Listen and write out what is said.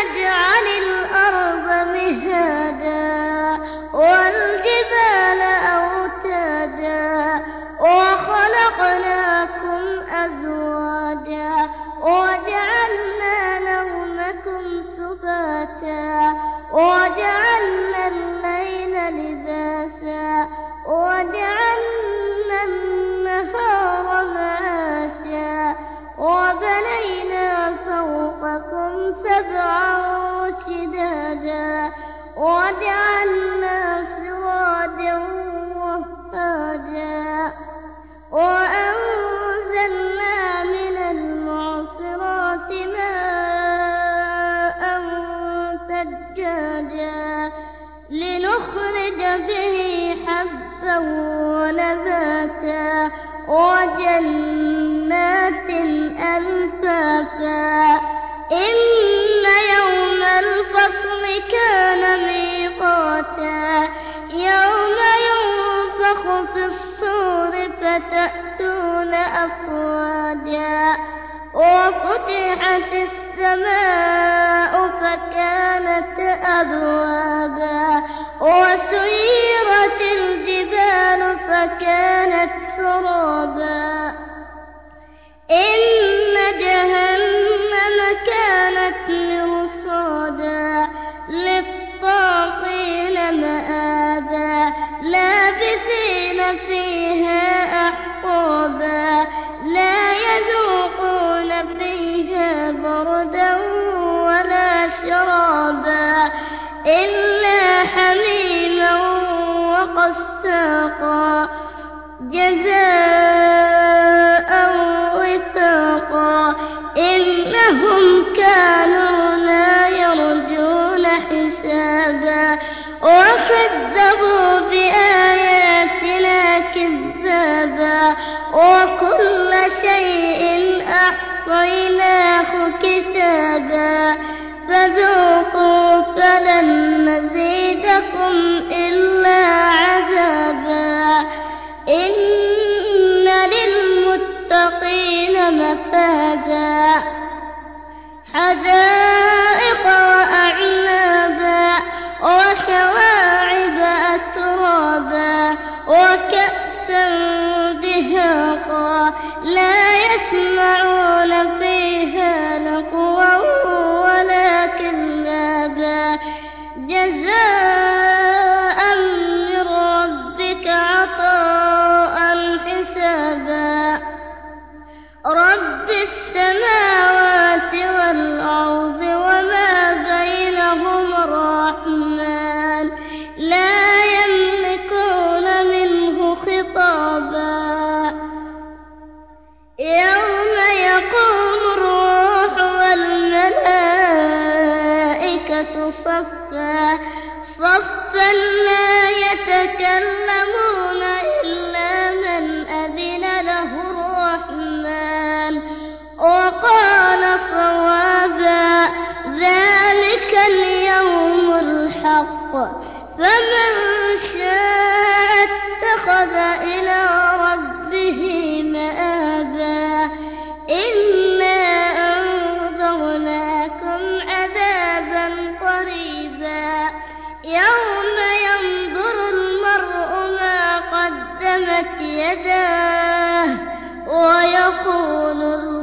نجعل الأرض مهادا والجبال أوتادا وخلقناكم أزواجا وجعلنا نومكم سباتا وجعلنا الليل لباسا وجعلنا النهار معاشا وبنينا فوقكم سبعا شدادا وجعلنا سراجا وهاجا وأنزلنا من المعصرات ماء ثجاجا لنخرج به حبا ونباتا وجنات ألفافا إن يوم الفصل كان ميقاتا يوم ينفخ في الصور فتأتون أفواجا وفتحت السماء فكانت أبوابا وسيرت الجبال فكانت سرابا إن جهنم كانت مرصادا للطاغين مآبا لابثين فيها أحقابا لا يذوقون فيها بردا ولا شرابا إلا حميما وغساقا جزاء وفاقا إنهم كانوا لا يرجون حسابا وكذبوا بآياتنا كذابا وكل شيء أحصيناه كتابا فذوقوا فلن نزيدكم إلا عذابا إن للمتقين مفازا حدائق وأعنابا وكواعب أترابا وكأسا دهاقا لا يسمعون فيها لغوا ولا كذابا جزاء من ربك عطاء حسابا رب السماوات والأرض وما بينهما الرحمن لا يملكون منه خطابا يوم يقوم الروح والملائكة صفا صفا لا يتكلمون إلا من أذن له الرحمن وقال صوابا ذلك اليوم الحق فمن شاء اتخذ إلى ربه مآبا إنا أنذرناكم عذابا قريبا يوم ينظر المرء ما قدمت يداه ويقول